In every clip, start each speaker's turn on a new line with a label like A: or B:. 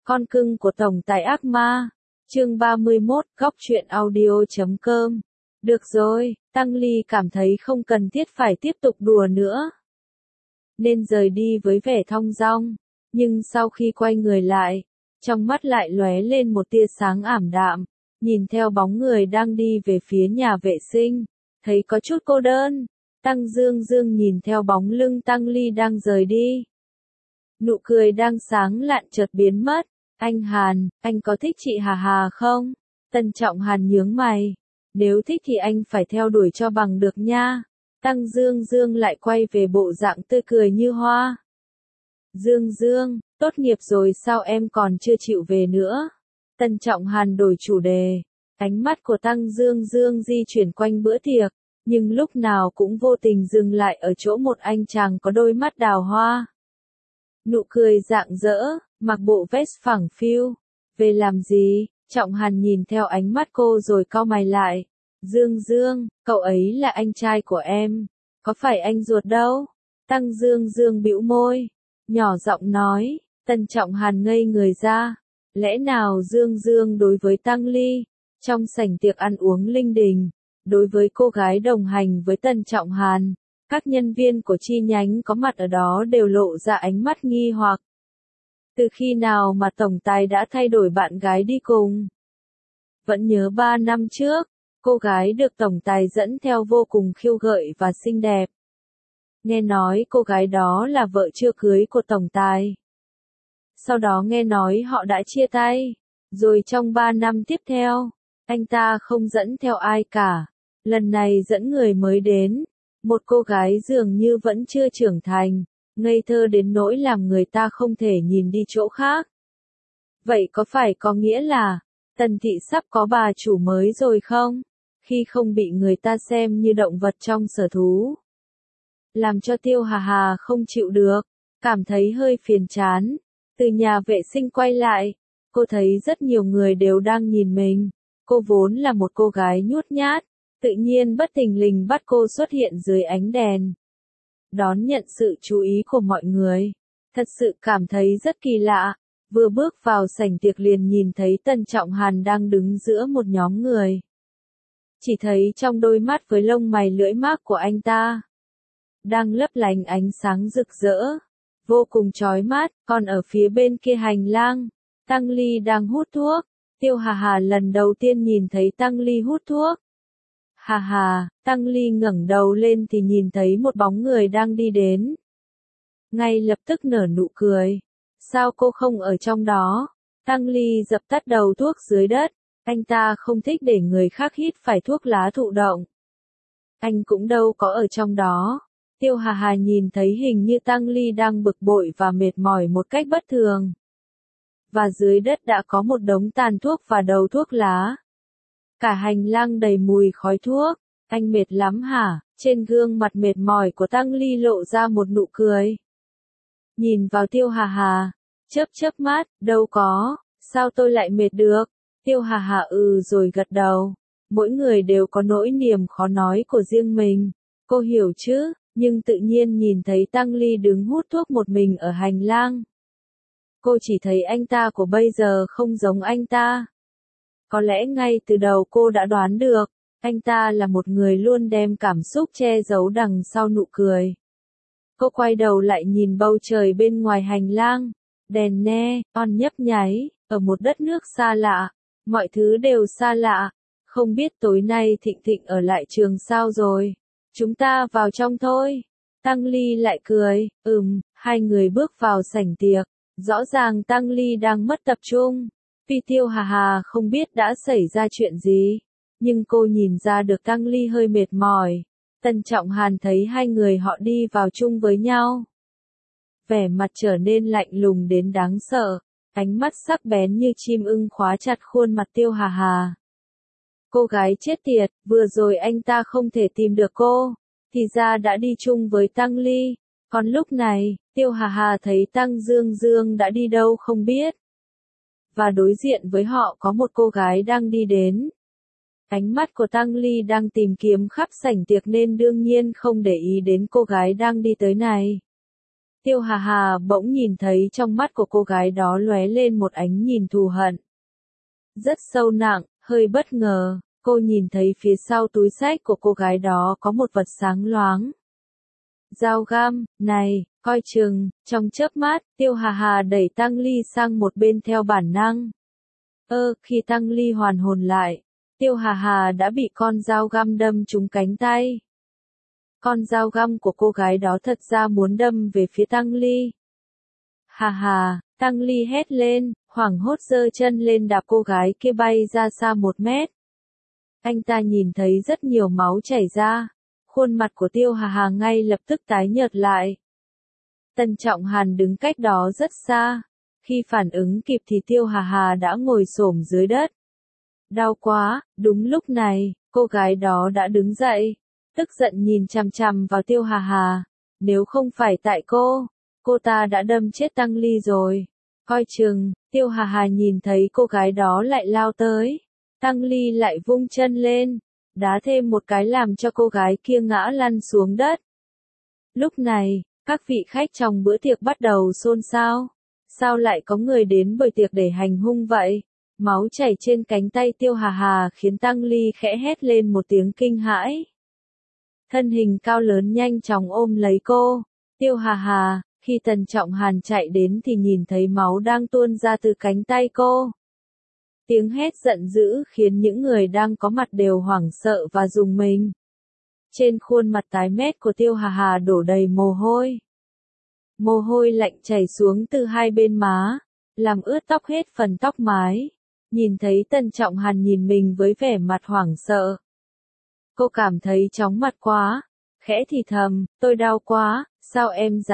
A: Con cưng của tổng tài ác ma. Chương 31, góc truyện audio.com. Được rồi, Tăng Ly cảm thấy không cần thiết phải tiếp tục đùa nữa, nên rời đi với vẻ thong dong, nhưng sau khi quay người lại, trong mắt lại lóe lên một tia sáng ảm đạm, nhìn theo bóng người đang đi về phía nhà vệ sinh, thấy có chút cô đơn. Tăng Dương Dương nhìn theo bóng lưng Tăng Ly đang rời đi. Nụ cười đang sáng lạn chợt biến mất. Anh Hàn, anh có thích chị Hà Hà không? Tân Trọng Hàn nhướng mày. Nếu thích thì anh phải theo đuổi cho bằng được nha. Tăng Dương Dương lại quay về bộ dạng tươi cười như hoa. Dương Dương, tốt nghiệp rồi sao em còn chưa chịu về nữa? Tân Trọng Hàn đổi chủ đề. Ánh mắt của Tăng Dương Dương di chuyển quanh bữa tiệc, nhưng lúc nào cũng vô tình dừng lại ở chỗ một anh chàng có đôi mắt đào hoa. Nụ cười rạng rỡ, mặc bộ vest phẳng phiu. Về làm gì? Trọng Hàn nhìn theo ánh mắt cô rồi cau mày lại. Dương Dương, cậu ấy là anh trai của em. Có phải anh ruột đâu? Tăng Dương Dương bĩu môi, nhỏ giọng nói. Tân Trọng Hàn ngây người ra. Lẽ nào Dương Dương đối với Tăng Ly, trong sảnh tiệc ăn uống linh đình, đối với cô gái đồng hành với Tân Trọng Hàn, các nhân viên của chi nhánh có mặt ở đó đều lộ ra ánh mắt nghi hoặc. Từ khi nào mà tổng tài đã thay đổi bạn gái đi cùng? Vẫn nhớ 3 năm trước, cô gái được tổng tài dẫn theo vô cùng khiêu gợi và xinh đẹp. Nghe nói cô gái đó là vợ chưa cưới của tổng tài. Sau đó nghe nói họ đã chia tay, rồi trong 3 năm tiếp theo, anh ta không dẫn theo ai cả. Lần này dẫn người mới đến, một cô gái dường như vẫn chưa trưởng thành, ngây thơ đến nỗi làm người ta không thể nhìn đi chỗ khác. Vậy có phải có nghĩa là, Tần thị sắp có bà chủ mới rồi không? Khi không bị người ta xem như động vật trong sở thú. Làm cho Tiêu Hà Hà không chịu được, cảm thấy hơi phiền chán. Từ nhà vệ sinh quay lại, cô thấy rất nhiều người đều đang nhìn mình. Cô vốn là một cô gái nhút nhát, tự nhiên bất thình lình bắt cô xuất hiện dưới ánh đèn, đón nhận sự chú ý của mọi người. Thật sự cảm thấy rất kỳ lạ. Vừa bước vào sảnh tiệc liền nhìn thấy Tân Trọng Hàn đang đứng giữa một nhóm người. Chỉ thấy trong đôi mắt với lông mày lưỡi mác của anh ta đang lấp lánh ánh sáng rực rỡ, vô cùng chói mắt. Còn ở phía bên kia hành lang, Tăng Ly đang hút thuốc. Tiêu Hà Hà lần đầu tiên nhìn thấy Tăng Ly hút thuốc. Hà Hà, Tăng Ly ngẩng đầu lên thì nhìn thấy một bóng người đang đi đến. Ngay lập tức nở nụ cười. Sao cô không ở trong đó? Tăng Ly dập tắt đầu thuốc dưới đất. Anh ta không thích để người khác hít phải thuốc lá thụ động. Anh cũng đâu có ở trong đó. Tiêu Hà Hà nhìn thấy hình như Tăng Ly đang bực bội và mệt mỏi một cách bất thường. Và dưới đất đã có một đống tàn thuốc và đầu thuốc lá. Cả hành lang đầy mùi khói thuốc. Anh mệt lắm hả? Trên gương mặt mệt mỏi của Tăng Ly lộ ra một nụ cười. Nhìn vào Tiêu Hà Hà, chớp mắt, đâu có, sao tôi lại mệt được? Tiêu Hà Hà rồi gật đầu. Mỗi người đều có nỗi niềm khó nói của riêng mình. Cô hiểu chứ, nhưng tự nhiên nhìn thấy Tăng Ly đứng hút thuốc một mình ở hành lang. Cô chỉ thấy anh ta của bây giờ không giống anh ta. Có lẽ ngay từ đầu cô đã đoán được, anh ta là một người luôn đem cảm xúc che giấu đằng sau nụ cười. Cô quay đầu lại nhìn bầu trời bên ngoài hành lang. Đèn neon nhấp nháy, ở một đất nước xa lạ. Mọi thứ đều xa lạ. Không biết tối nay Thịnh Thịnh ở lại trường sao rồi. Chúng ta vào trong thôi. Tăng Ly lại cười. Hai người bước vào sảnh tiệc. Rõ ràng Tăng Ly đang mất tập trung. Vì Tiêu Hà Hà không biết đã xảy ra chuyện gì, nhưng cô nhìn ra được Tăng Ly hơi mệt mỏi. Tân Trọng Hàn thấy hai người họ đi vào chung với nhau, vẻ mặt trở nên lạnh lùng đến đáng sợ, ánh mắt sắc bén như chim ưng khóa chặt khuôn mặt Tiêu Hà Hà. Cô gái chết tiệt, vừa rồi anh ta không thể tìm được cô, thì ra đã đi chung với Tăng Ly. Còn lúc này, Tiêu Hà Hà thấy Tăng Dương Dương đã đi đâu không biết. Và đối diện với họ có một cô gái đang đi đến. Ánh mắt của Tăng Ly đang tìm kiếm khắp sảnh tiệc nên đương nhiên không để ý đến cô gái đang đi tới này. Tiêu Hà Hà bỗng nhìn thấy trong mắt của cô gái đó lóe lên một ánh nhìn thù hận. Rất sâu nặng, hơi bất ngờ, cô nhìn thấy phía sau túi xách của cô gái đó có một vật sáng loáng. Dao găm, này, coi chừng, trong chớp mắt, Tiêu Hà Hà đẩy Tăng Ly sang một bên theo bản năng. Khi Tăng Ly hoàn hồn lại, Tiêu Hà Hà đã bị con dao găm đâm trúng cánh tay. Con dao găm của cô gái đó thật ra muốn đâm về phía Tăng Ly. Hà hà, Tăng Ly hét lên, hoảng hốt giơ chân lên đạp cô gái kia bay ra xa 1 mét. Anh ta nhìn thấy rất nhiều máu chảy ra. Khuôn mặt của Tiêu Hà Hà ngay lập tức tái nhợt lại. Tần Trọng Hàn đứng cách đó rất xa. Khi phản ứng kịp thì Tiêu Hà Hà đã ngồi xổm dưới đất. Đau quá, đúng lúc này, cô gái đó đã đứng dậy. Tức giận nhìn chằm chằm vào Tiêu Hà Hà. Nếu không phải tại cô ta đã đâm chết Tăng Ly rồi. Coi chừng, Tiêu Hà Hà nhìn thấy cô gái đó lại lao tới. Tăng Ly lại vung chân lên, đá thêm một cái làm cho cô gái kia ngã lăn xuống đất. Lúc này, các vị khách trong bữa tiệc bắt đầu xôn xao. Sao lại có người đến bữa tiệc để hành hung vậy? Máu chảy trên cánh tay Tiêu Hà Hà khiến Tăng Ly khẽ hét lên một tiếng kinh hãi. Thân hình cao lớn nhanh chóng ôm lấy cô. Tiêu Hà Hà, khi Tần Trọng Hàn chạy đến thì nhìn thấy máu đang tuôn ra từ cánh tay cô. Tiếng hét giận dữ khiến những người đang có mặt đều hoảng sợ và rùng mình. Trên khuôn mặt tái mét của Tiêu Hà Hà đổ đầy mồ hôi. Mồ hôi lạnh chảy xuống từ hai bên má, làm ướt tóc hết phần tóc mái. Nhìn thấy Tần Trọng Hàn nhìn mình với vẻ mặt hoảng sợ. Cô cảm thấy chóng mặt quá, khẽ thì thầm, tôi đau quá, sao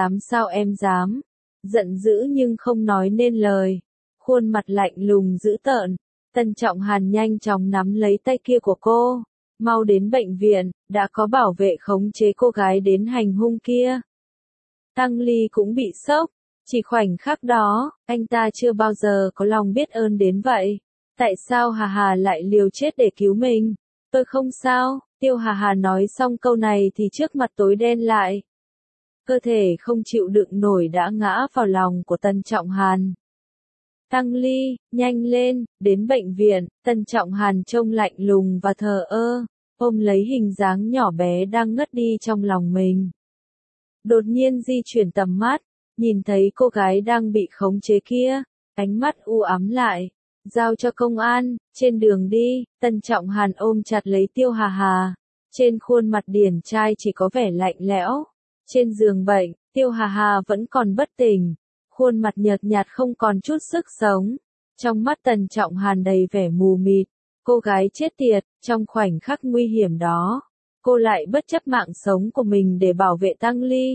A: em dám. Giận dữ nhưng không nói nên lời. Khuôn mặt lạnh lùng dữ tợn, Tần Trọng Hàn nhanh chóng nắm lấy tay kia của cô. Mau đến bệnh viện, đã có bảo vệ khống chế cô gái đến hành hung kia. Tăng Ly cũng bị sốc, chỉ khoảnh khắc đó, anh ta chưa bao giờ có lòng biết ơn đến vậy. Tại sao Hà Hà lại liều chết để cứu mình? Tôi không sao, Tiêu Hà Hà nói xong câu này thì trước mặt tối đen lại. Cơ thể không chịu đựng nổi đã ngã vào lòng của Tần Trọng Hàn. Tăng Ly, nhanh lên, đến bệnh viện. Tần Trọng Hàn trông lạnh lùng và thờ ơ, ôm lấy hình dáng nhỏ bé đang ngất đi trong lòng mình. Đột nhiên di chuyển tầm mắt, nhìn thấy cô gái đang bị khống chế kia, ánh mắt u ám lại. Giao cho công an, trên đường đi, Tần Trọng Hàn ôm chặt lấy Tiêu Hà Hà. Trên khuôn mặt điển trai chỉ có vẻ lạnh lẽo. Trên giường bệnh, Tiêu Hà Hà vẫn còn bất tỉnh. Khuôn mặt nhợt nhạt không còn chút sức sống. Trong mắt Tần Trọng Hàn đầy vẻ mù mịt. Cô gái chết tiệt, trong khoảnh khắc nguy hiểm đó. Cô lại bất chấp mạng sống của mình để bảo vệ Tăng Ly.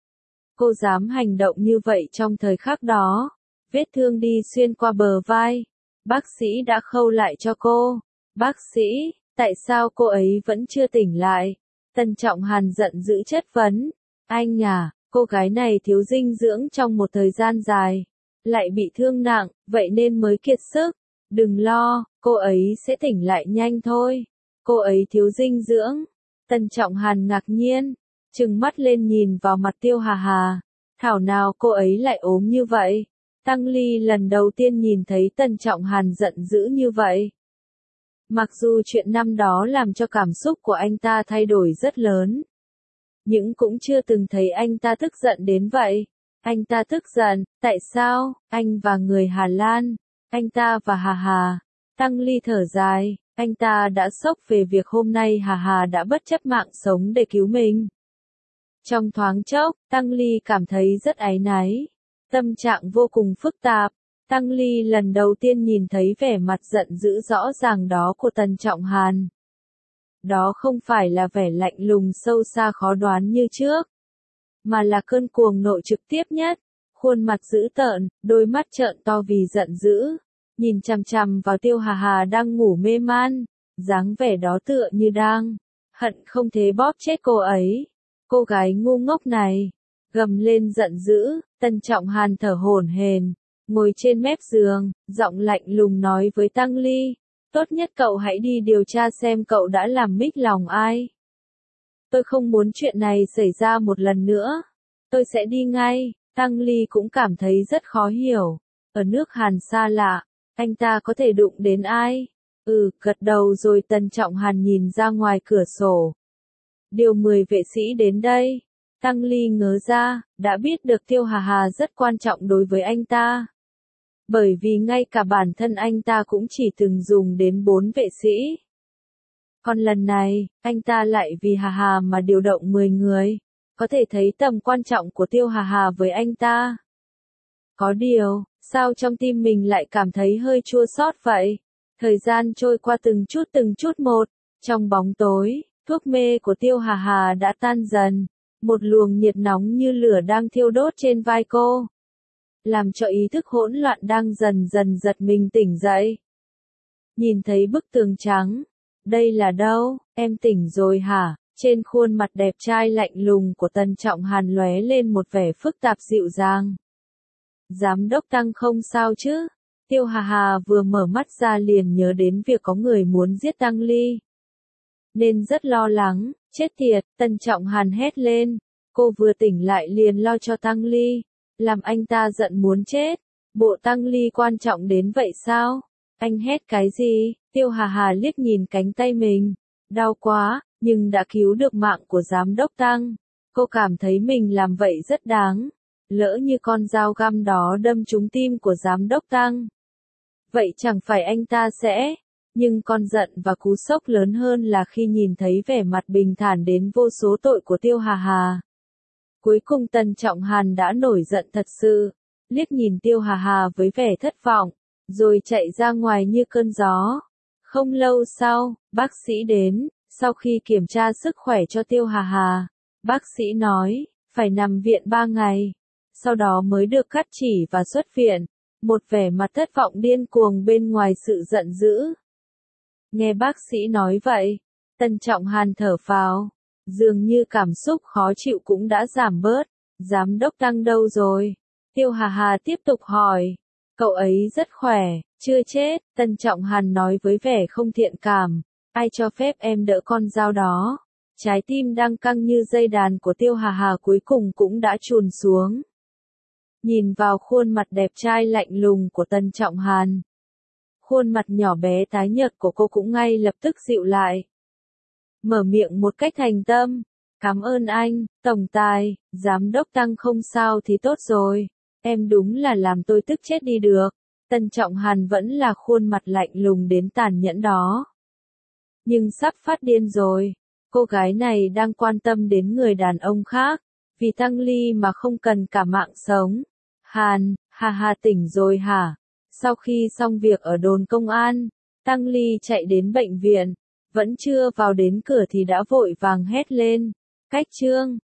A: Cô dám hành động như vậy trong thời khắc đó. Vết thương đi xuyên qua bờ vai. Bác sĩ đã khâu lại cho cô. Bác sĩ, tại sao cô ấy vẫn chưa tỉnh lại? Tần Trọng Hàn giận dữ chất vấn. Anh à, cô gái này thiếu dinh dưỡng trong một thời gian dài. Lại bị thương nặng, vậy nên mới kiệt sức. Đừng lo, cô ấy sẽ tỉnh lại nhanh thôi. Cô ấy thiếu dinh dưỡng. Tần Trọng Hàn ngạc nhiên, trừng mắt lên nhìn vào mặt Tiêu Hà Hà. Thảo nào cô ấy lại ốm như vậy? Tăng Ly lần đầu tiên nhìn thấy Tần Trọng Hàn giận dữ như vậy. Mặc dù chuyện năm đó làm cho cảm xúc của anh ta thay đổi rất lớn, nhưng cũng chưa từng thấy anh ta tức giận đến vậy. Anh ta tức giận, tại sao, anh và người Hà Lan, anh ta và Hà Hà. Tăng Ly thở dài, anh ta đã sốc về việc hôm nay Hà Hà đã bất chấp mạng sống để cứu mình. Trong thoáng chốc, Tăng Ly cảm thấy rất áy náy. Tâm trạng vô cùng phức tạp. Tăng Ly lần đầu tiên nhìn thấy vẻ mặt giận dữ rõ ràng đó của Tần Trọng Hàn. Đó không phải là vẻ lạnh lùng sâu xa khó đoán như trước, mà là cơn cuồng nộ trực tiếp nhất. Khuôn mặt dữ tợn, đôi mắt trợn to vì giận dữ, nhìn chằm chằm vào Tiêu Hà Hà đang ngủ mê man, dáng vẻ đó tựa như đang hận không thể bóp chết cô ấy. Cô gái ngu ngốc này, gầm lên giận dữ. Tần Trọng Hàn thở hổn hển, ngồi trên mép giường, giọng lạnh lùng nói với Tăng Ly, tốt nhất cậu hãy đi điều tra xem cậu đã làm mích lòng ai. Tôi không muốn chuyện này xảy ra một lần nữa. Tôi sẽ đi ngay. Tăng Ly cũng cảm thấy rất khó hiểu. Ở nước Hàn xa lạ, anh ta có thể đụng đến ai? Gật đầu rồi Tần Trọng Hàn nhìn ra ngoài cửa sổ. Điều 10 vệ sĩ đến đây. Tăng Ly ngớ ra, đã biết được Tiêu Hà Hà rất quan trọng đối với anh ta. Bởi vì ngay cả bản thân anh ta cũng chỉ từng dùng đến 4 vệ sĩ. Còn lần này, anh ta lại vì Hà Hà mà điều động 10 người. Có thể thấy tầm quan trọng của Tiêu Hà Hà với anh ta. Có điều, sao trong tim mình lại cảm thấy hơi chua xót vậy? Thời gian trôi qua từng chút một. Trong bóng tối, thuốc mê của Tiêu Hà Hà đã tan dần. Một luồng nhiệt nóng như lửa đang thiêu đốt trên vai cô. Làm cho ý thức hỗn loạn đang dần dần giật mình tỉnh dậy. Nhìn thấy bức tường trắng. Đây là đâu? Em tỉnh rồi hả? Trên khuôn mặt đẹp trai lạnh lùng của Tần Trọng Hàn lóe lên một vẻ phức tạp dịu dàng. Giám đốc Tăng không sao chứ? Tiêu Hà Hà vừa mở mắt ra liền nhớ đến việc có người muốn giết Tăng Ly. Nên rất lo lắng, chết tiệt, Tần Trọng Hàn hét lên. Cô vừa tỉnh lại liền lo cho Tăng Ly. Làm anh ta giận muốn chết. Bộ Tăng Ly quan trọng đến vậy sao? Anh hét cái gì? Tiêu Hà Hà liếc nhìn cánh tay mình. Đau quá, nhưng đã cứu được mạng của giám đốc Tăng. Cô cảm thấy mình làm vậy rất đáng. Lỡ như con dao găm đó đâm trúng tim của giám đốc Tăng. Vậy chẳng phải anh ta sẽ... Nhưng con giận và cú sốc lớn hơn là khi nhìn thấy vẻ mặt bình thản đến vô số tội của Tiêu Hà Hà. Cuối cùng Tần Trọng Hàn đã nổi giận thật sự. Liếc nhìn Tiêu Hà Hà với vẻ thất vọng. Rồi chạy ra ngoài như cơn gió. Không lâu sau, bác sĩ đến. Sau khi kiểm tra sức khỏe cho Tiêu Hà Hà, bác sĩ nói, phải nằm viện 3 ngày. Sau đó mới được cắt chỉ và xuất viện. Một vẻ mặt thất vọng điên cuồng bên ngoài sự giận dữ. Nghe bác sĩ nói vậy, Tần Trọng Hàn thở phào. Dường như cảm xúc khó chịu cũng đã giảm bớt. Giám đốc Tăng đâu rồi? Tiêu Hà Hà tiếp tục hỏi. Cậu ấy rất khỏe, chưa chết, Tần Trọng Hàn nói với vẻ không thiện cảm. Ai cho phép em đỡ con dao đó? Trái tim đang căng như dây đàn của Tiêu Hà Hà cuối cùng cũng đã chùn xuống. Nhìn vào khuôn mặt đẹp trai lạnh lùng của Tần Trọng Hàn. Khuôn mặt nhỏ bé tái nhợt của cô cũng ngay lập tức dịu lại. Mở miệng một cách thành tâm. Cảm ơn anh, tổng tài, giám đốc Tăng không sao thì tốt rồi. Em đúng là làm tôi tức chết đi được. Tần Trọng Hàn vẫn là khuôn mặt lạnh lùng đến tàn nhẫn đó. Nhưng sắp phát điên rồi. Cô gái này đang quan tâm đến người đàn ông khác. Vì Tăng Ly mà không cần cả mạng sống. Hàn, Hà Hà tỉnh rồi hả? Sau khi xong việc ở đồn công an, Tăng Ly chạy đến bệnh viện. Vẫn chưa vào đến cửa thì đã vội vàng hét lên. Cách Trương,